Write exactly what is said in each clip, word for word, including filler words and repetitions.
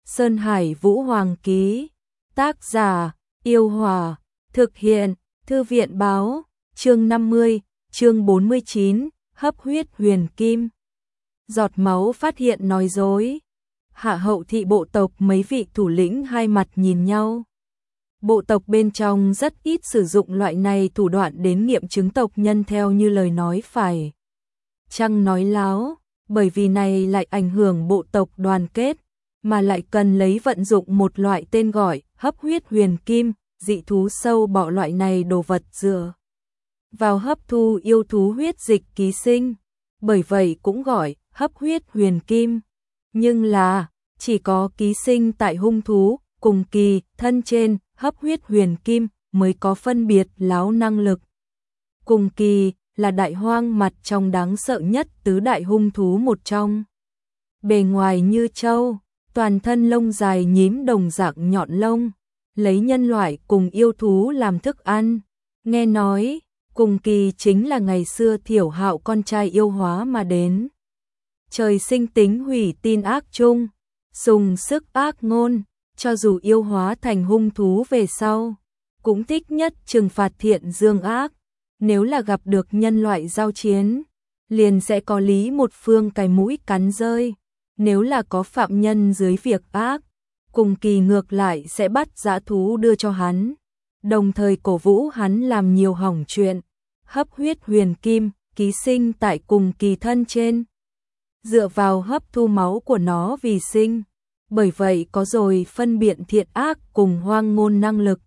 Sơn Hải Vũ Hoàng ký. Tác giả, Yêu Hòa. Thực hiện, Thư viện Báo. Chương năm mươi, chương bốn mươi chín, hấp huyết huyền kim. Giọt máu phát hiện nói dối. Hạ hậu thị bộ tộc mấy vị thủ lĩnh hai mặt nhìn nhau. Bộ tộc bên trong rất ít sử dụng loại này thủ đoạn đến nghiệm chứng tộc nhân theo như lời nói phải. Chăng nói láo, bởi vì này lại ảnh hưởng bộ tộc đoàn kết, mà lại cần lấy vận dụng một loại tên gọi hấp huyết huyền kim, dị thú sâu bọ loại này đồ vật dựa vào hấp thu yêu thú huyết dịch ký sinh, bởi vậy cũng gọi hấp huyết huyền kim. Nhưng là, chỉ có ký sinh tại hung thú, cùng kỳ, thân trên, hấp huyết huyền kim mới có phân biệt láo năng lực. Cùng kỳ là đại hoang mặt trong đáng sợ nhất tứ đại hung thú một trong. Bề ngoài như trâu, toàn thân lông dài nhím đồng dạng nhọn lông, lấy nhân loại cùng yêu thú làm thức ăn. Nghe nói, cùng kỳ chính là ngày xưa Thiểu Hạo con trai yêu hóa mà đến. Trời sinh tính hủy tin ác chung, dùng sức ác ngôn, cho dù yêu hóa thành hung thú về sau, cũng thích nhất trừng phạt thiện dương ác. Nếu là gặp được nhân loại giao chiến, liền sẽ có lý một phương cái mũi cắn rơi. Nếu là có phạm nhân dưới việc ác, cùng kỳ ngược lại sẽ bắt dã thú đưa cho hắn, đồng thời cổ vũ hắn làm nhiều hỏng chuyện. Hấp huyết huyền kim, ký sinh tại cùng kỳ thân trên, dựa vào hấp thu máu của nó vì sinh, bởi vậy có rồi phân biện thiện ác cùng hoang ngôn năng lực.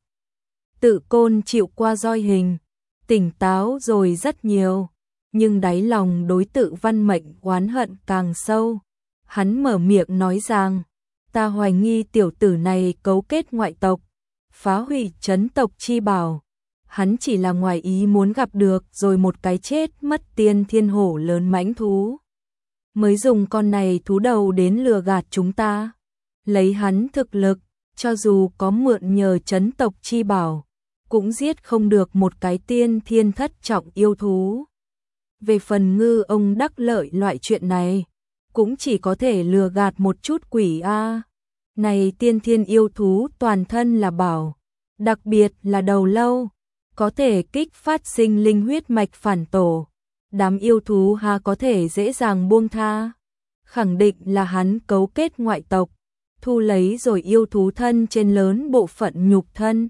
Tự Côn chịu qua roi hình, tỉnh táo rồi rất nhiều, nhưng đáy lòng đối Tự Văn Mệnh oán hận càng sâu. Hắn mở miệng nói rằng, ta hoài nghi tiểu tử này cấu kết ngoại tộc, phá hủy trấn tộc chi bảo. Hắn chỉ là ngoài ý muốn gặp được rồi một cái chết mất tiên thiên hổ lớn mãnh thú, mới dùng con này thú đầu đến lừa gạt chúng ta. Lấy hắn thực lực, cho dù có mượn nhờ trấn tộc chi bảo, cũng giết không được một cái tiên thiên thất trọng yêu thú. Về phần Ngư ông đắc lợi loại chuyện này, cũng chỉ có thể lừa gạt một chút quỷ a. Này tiên thiên yêu thú toàn thân là bảo, đặc biệt là đầu lâu, có thể kích phát sinh linh huyết mạch phản tổ. Đám yêu thú ha có thể dễ dàng buông tha. Khẳng định là hắn cấu kết ngoại tộc, thu lấy rồi yêu thú thân trên lớn bộ phận nhục thân,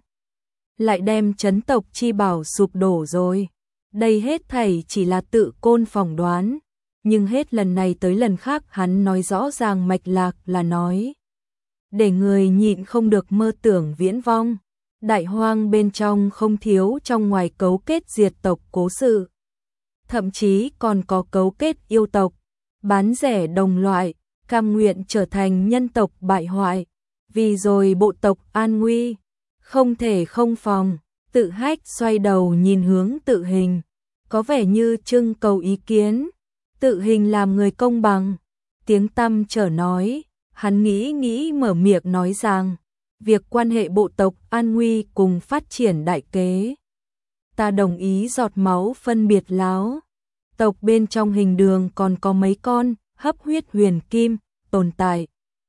lại đem trấn tộc chi bảo sụp đổ rồi. Đây hết thảy chỉ là Tự Côn phỏng đoán, nhưng hết lần này tới lần khác hắn nói rõ ràng mạch lạc là nói, để người nhịn không được mơ tưởng viễn vong. Đại hoang bên trong không thiếu trong ngoài cấu kết diệt tộc cố sự, thậm chí còn có cấu kết yêu tộc, bán rẻ đồng loại, cam nguyện trở thành nhân tộc bại hoại, vì rồi bộ tộc an nguy, không thể không phòng. Tự Hách xoay đầu nhìn hướng Tự Hình, có vẻ như trưng cầu ý kiến. Tự Hình làm người công bằng, tiếng tăm trở nói, hắn nghĩ nghĩ mở miệng nói rằng, việc quan hệ bộ tộc an nguy cùng phát triển đại kế, ta đồng ý giọt máu phân biệt láo. Tộc bên trong Hình Đường còn có mấy con hấp huyết huyền kim tồn tại,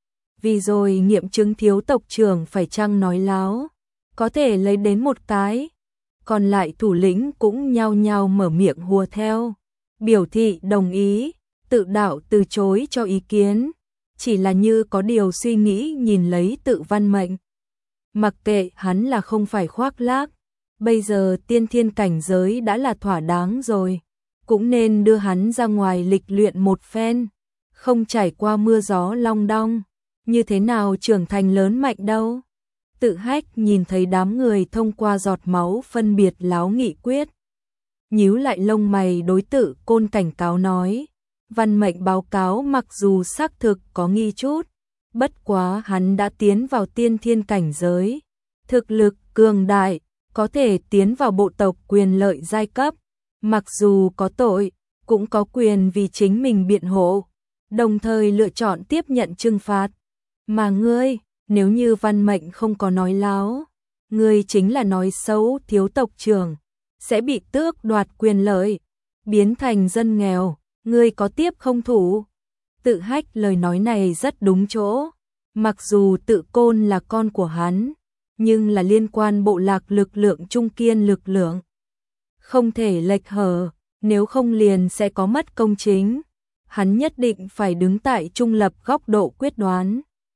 vì rồi nghiệm chứng thiếu tộc trưởng phải chăng nói láo, có thể lấy đến một cái. Còn lại thủ lĩnh cũng nhao nhao mở miệng hùa theo, biểu thị đồng ý. Tự Đạo từ chối cho ý kiến, chỉ là như có điều suy nghĩ nhìn lấy Tự Văn Mệnh. Mặc kệ hắn là không phải khoác lác, bây giờ tiên thiên cảnh giới đã là thỏa đáng rồi, cũng nên đưa hắn ra ngoài lịch luyện một phen, không trải qua mưa gió long đong, như thế nào trưởng thành lớn mạnh đâu. Tự Hách nhìn thấy đám người thông qua giọt máu phân biệt láo nghị quyết, nhíu lại lông mày đối Tự Côn cảnh cáo nói, Văn Mệnh báo cáo mặc dù xác thực có nghi chút, bất quá hắn đã tiến vào tiên thiên cảnh giới, thực lực cường đại, có thể tiến vào bộ tộc quyền lợi giai cấp, mặc dù có tội, cũng có quyền vì chính mình biện hộ, đồng thời lựa chọn tiếp nhận trừng phạt. Mà ngươi, nếu như Văn Mệnh không có nói láo, ngươi chính là nói xấu thiếu tộc trưởng, sẽ bị tước đoạt quyền lợi, biến thành dân nghèo, ngươi có tiếp không thủ? Tự Hách lời nói này rất đúng chỗ, Mặc dù Tự Côn là con của hắn, nhưng là liên quan bộ lạc lực lượng trung kiên lực lượng. Không thể lệch hở, nếu không liền sẽ có mất công chính. Hắn nhất định phải đứng tại trung lập góc độ quyết đoán.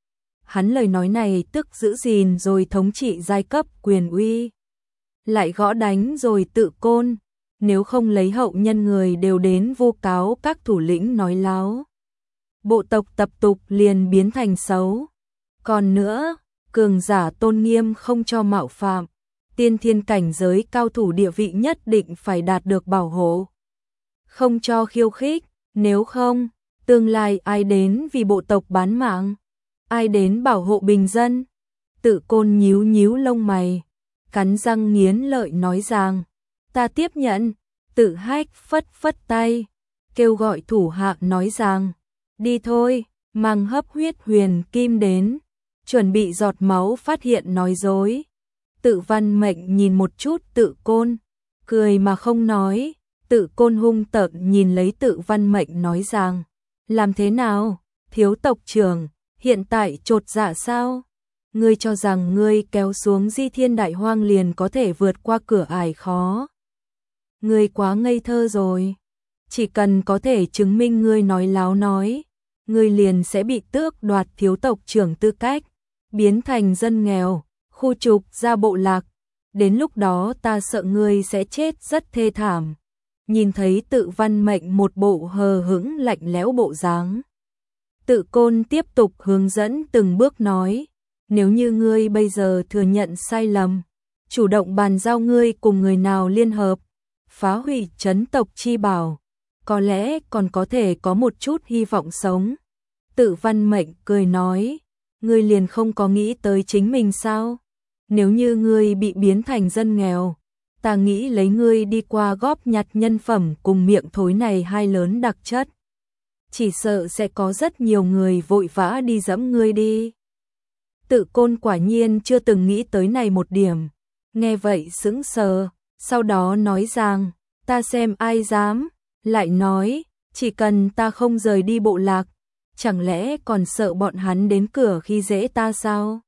Hắn lời nói này tức giữ gìn rồi thống trị giai cấp quyền uy. Lại gõ đánh rồi Tự Côn, nếu không lấy hậu nhân người đều đến vu cáo các thủ lĩnh nói láo. Bộ tộc tập tục liền biến thành xấu. Còn nữa, cường giả tôn nghiêm không cho mạo phạm, tiên thiên cảnh giới cao thủ địa vị nhất định phải đạt được bảo hộ. Không cho khiêu khích, nếu không, tương lai ai đến vì bộ tộc bán mạng, ai đến bảo hộ bình dân. Tự Côn nhíu nhíu lông mày, cắn răng nghiến lợi nói rằng, ta tiếp nhận. Tự Hách phất phất tay, kêu gọi thủ hạ nói rằng, đi thôi, mang hấp huyết huyền kim đến, chuẩn bị giọt máu phát hiện nói dối. Tự Văn Mệnh nhìn một chút Tự Côn, cười mà không nói. Tự Côn hung tợn nhìn lấy Tự Văn Mệnh nói rằng, làm thế nào, thiếu tộc trưởng, hiện tại chột dạ sao? Ngươi cho rằng ngươi kéo xuống Di Thiên Đại Hoang liền có thể vượt qua cửa ải khó. Ngươi quá ngây thơ rồi. Chỉ cần có thể chứng minh ngươi nói láo nói, ngươi liền sẽ bị tước đoạt thiếu tộc trưởng tư cách, biến thành dân nghèo, khu trục ra bộ lạc. Đến lúc đó ta sợ ngươi sẽ chết rất thê thảm. Nhìn thấy Tự Văn Mệnh một bộ hờ hững lạnh lẽo bộ dáng, Tự Côn tiếp tục hướng dẫn từng bước nói, nếu như ngươi bây giờ thừa nhận sai lầm, chủ động bàn giao ngươi cùng người nào liên hợp, phá hủy trấn tộc chi bảo, có lẽ còn có thể có một chút hy vọng sống. Tự Văn Mệnh cười nói, ngươi liền không có nghĩ tới chính mình sao? Nếu như ngươi bị biến thành dân nghèo, ta nghĩ lấy ngươi đi qua góp nhặt nhân phẩm cùng miệng thối này hai lớn đặc chất. Chỉ sợ sẽ có rất nhiều người vội vã đi dẫm ngươi đi. Tự Côn quả nhiên chưa từng nghĩ tới này một điểm. Nghe vậy sững sờ, sau đó nói rằng, ta xem ai dám, lại nói, chỉ cần ta không rời đi bộ lạc, chẳng lẽ còn sợ bọn hắn đến cửa khi dễ ta sao?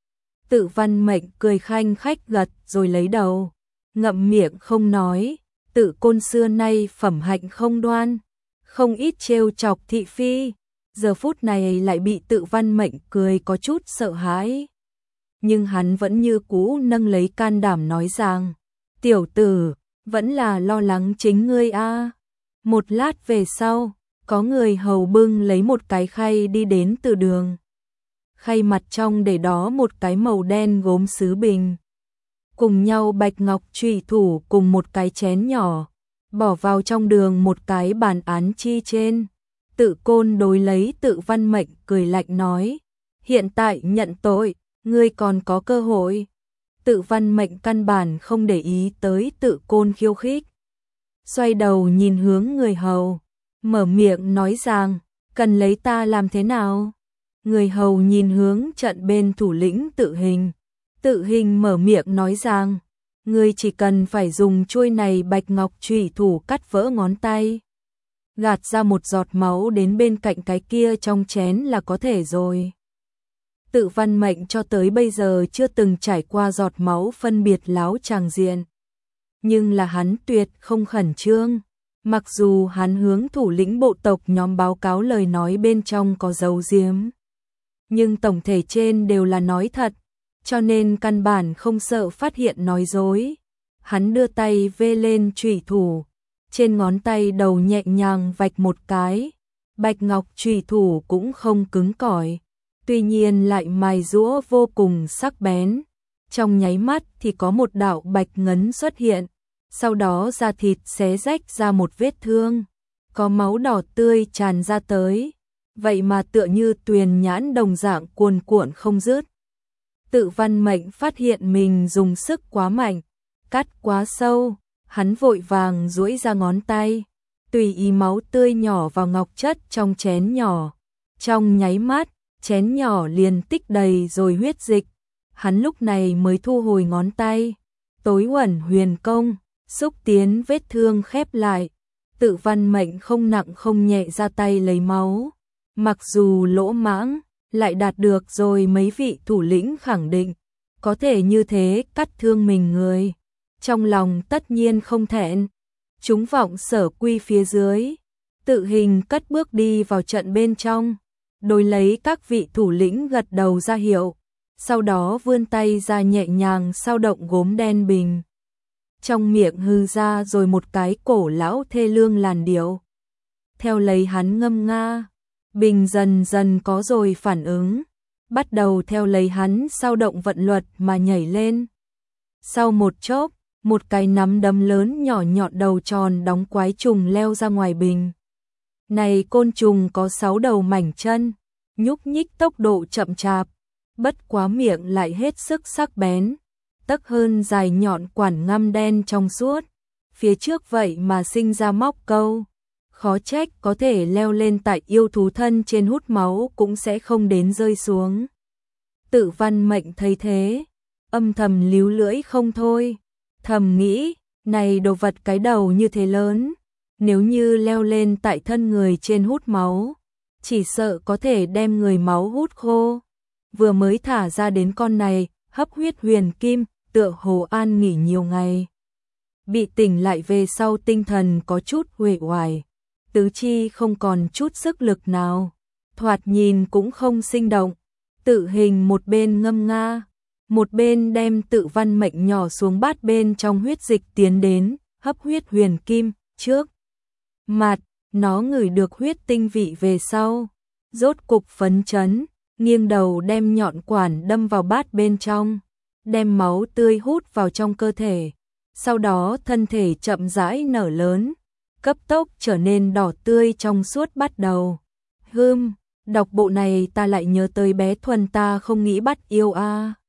Tự Văn Mệnh cười khanh khách gật rồi lấy đầu, ngậm miệng không nói. Tự Côn xưa nay phẩm hạnh không đoan, không ít trêu chọc thị phi, giờ phút này lại bị Tự Văn Mệnh cười có chút sợ hãi. Nhưng hắn vẫn như cũ nâng lấy can đảm nói rằng, tiểu tử, vẫn là lo lắng chính ngươi a. Một lát về sau, có người hầu bưng lấy một cái khay đi đến từ đường. Khay mặt trong để đó một cái màu đen gốm sứ bình, cùng nhau bạch ngọc trùy thủ cùng một cái chén nhỏ, bỏ vào trong đường một cái bàn án chi trên. Tự Côn đối lấy Tự Văn Mệnh cười lạnh nói, hiện tại nhận tội, ngươi còn có cơ hội. Tự Văn Mệnh căn bản không để ý tới Tự Côn khiêu khích, xoay đầu nhìn hướng người hầu, mở miệng nói rằng, cần lấy ta làm thế nào? Người hầu nhìn hướng trận bên thủ lĩnh Tự Hình. Tự Hình mở miệng nói rằng, ngươi chỉ cần phải dùng chuôi này bạch ngọc chủy thủ cắt vỡ ngón tay, gạt ra một giọt máu đến bên cạnh cái kia trong chén là có thể rồi. Tự Văn Mệnh cho tới bây giờ chưa từng trải qua giọt máu phân biệt láo tràng diện, nhưng là hắn tuyệt không khẩn trương. Mặc dù hắn hướng thủ lĩnh bộ tộc nhóm báo cáo lời nói bên trong có giấu giếm, nhưng tổng thể trên đều là nói thật, cho nên căn bản không sợ phát hiện nói dối. Hắn đưa tay vê lên chủy thủ, trên ngón tay đầu nhẹ nhàng vạch một cái, bạch ngọc chủy thủ cũng không cứng cỏi, tuy nhiên lại mài giũa vô cùng sắc bén. Trong nháy mắt thì có một đạo bạch ngấn xuất hiện, sau đó da thịt xé rách ra một vết thương, có máu đỏ tươi tràn ra tới, vậy mà tựa như tuyền nhãn đồng dạng cuồn cuộn không dứt. Tự Văn Mệnh phát hiện mình dùng sức quá mạnh, cắt quá sâu, hắn vội vàng duỗi ra ngón tay, tùy ý máu tươi nhỏ vào ngọc chất trong chén nhỏ. Trong nháy mắt, chén nhỏ liền tích đầy rồi huyết dịch. Hắn lúc này mới thu hồi ngón tay, tối uẩn huyền công, xúc tiến vết thương khép lại. Tự Văn Mệnh không nặng không nhẹ ra tay lấy máu, mặc dù lỗ mãng, lại đạt được rồi mấy vị thủ lĩnh khẳng định, có thể như thế cắt thương mình người. Trong lòng tất nhiên không thẹn, chúng vọng sở quy phía dưới, tự hình cất bước đi vào trận bên trong, đối lấy các vị thủ lĩnh gật đầu ra hiệu, sau đó vươn tay ra nhẹ nhàng sao động gốm đen bình. Trong miệng hư ra rồi một cái cổ lão thê lương làn điệu. Theo lấy hắn ngâm nga, bình dần dần có rồi phản ứng, bắt đầu theo lấy hắn sao động vận luật mà nhảy lên. Sau một chốc, một cái nắm đấm lớn nhỏ nhọn đầu tròn đóng quái trùng leo ra ngoài bình. Này côn trùng có sáu đầu mảnh chân, nhúc nhích tốc độ chậm chạp, bất quá miệng lại hết sức sắc bén, tấc hơn dài nhọn quản ngăm đen trong suốt, phía trước vậy mà sinh ra móc câu. Khó trách có thể leo lên tại yêu thú thân trên hút máu cũng sẽ không đến rơi xuống. Tự Văn Mệnh thấy thế, âm thầm líu lưỡi không thôi, thầm nghĩ, này đồ vật cái đầu như thế lớn, nếu như leo lên tại thân người trên hút máu, chỉ sợ có thể đem người máu hút khô. Vừa mới thả ra đến con này, hấp huyết huyền kim, tựa hồ an nghỉ nhiều ngày. Bị tỉnh lại về sau tinh thần có chút uể oải, tứ chi không còn chút sức lực nào, thoạt nhìn cũng không sinh động. Tự hình một bên ngâm nga, một bên đem Tự Văn Mệnh nhỏ xuống bát bên trong huyết dịch tiến đến, hấp huyết huyền kim, trước mặt, nó ngửi được huyết tinh vị về sau, rốt cục phấn chấn, nghiêng đầu đem nhọn quản đâm vào bát bên trong, đem máu tươi hút vào trong cơ thể, sau đó thân thể chậm rãi nở lớn, cấp tốc trở nên đỏ tươi trong suốt bắt đầu. Hưm, đọc bộ này ta lại nhớ tới bé Thuần ta không nghĩ bắt yêu a. À.